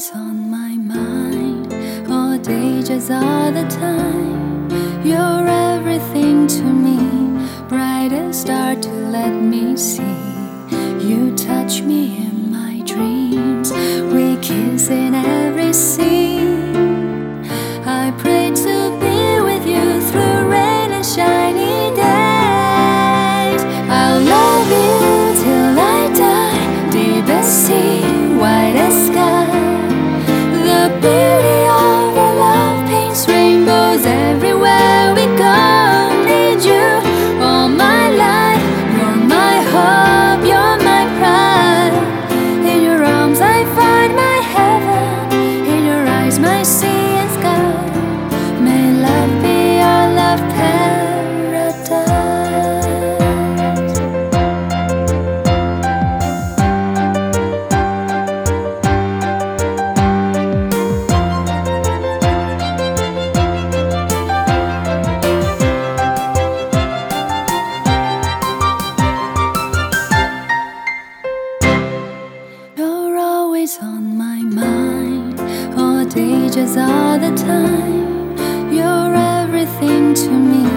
always on my mind, all day, just all the time. You're everything to me, brightest star to let me see. You touch me in my dreams, we kiss in every scene. I pray to be with you through rain and shiny days. I'll love you till I die, deepest sea, widest sky. The beauty of our love paints rainbows everywhere we go. Need you all my life, you're my hope, you're my pride. In your arms I find my heaven, in your eyes my sea and sky. May love be our love paradise. You're always on my mind, all day, just all the time. You're everything to me,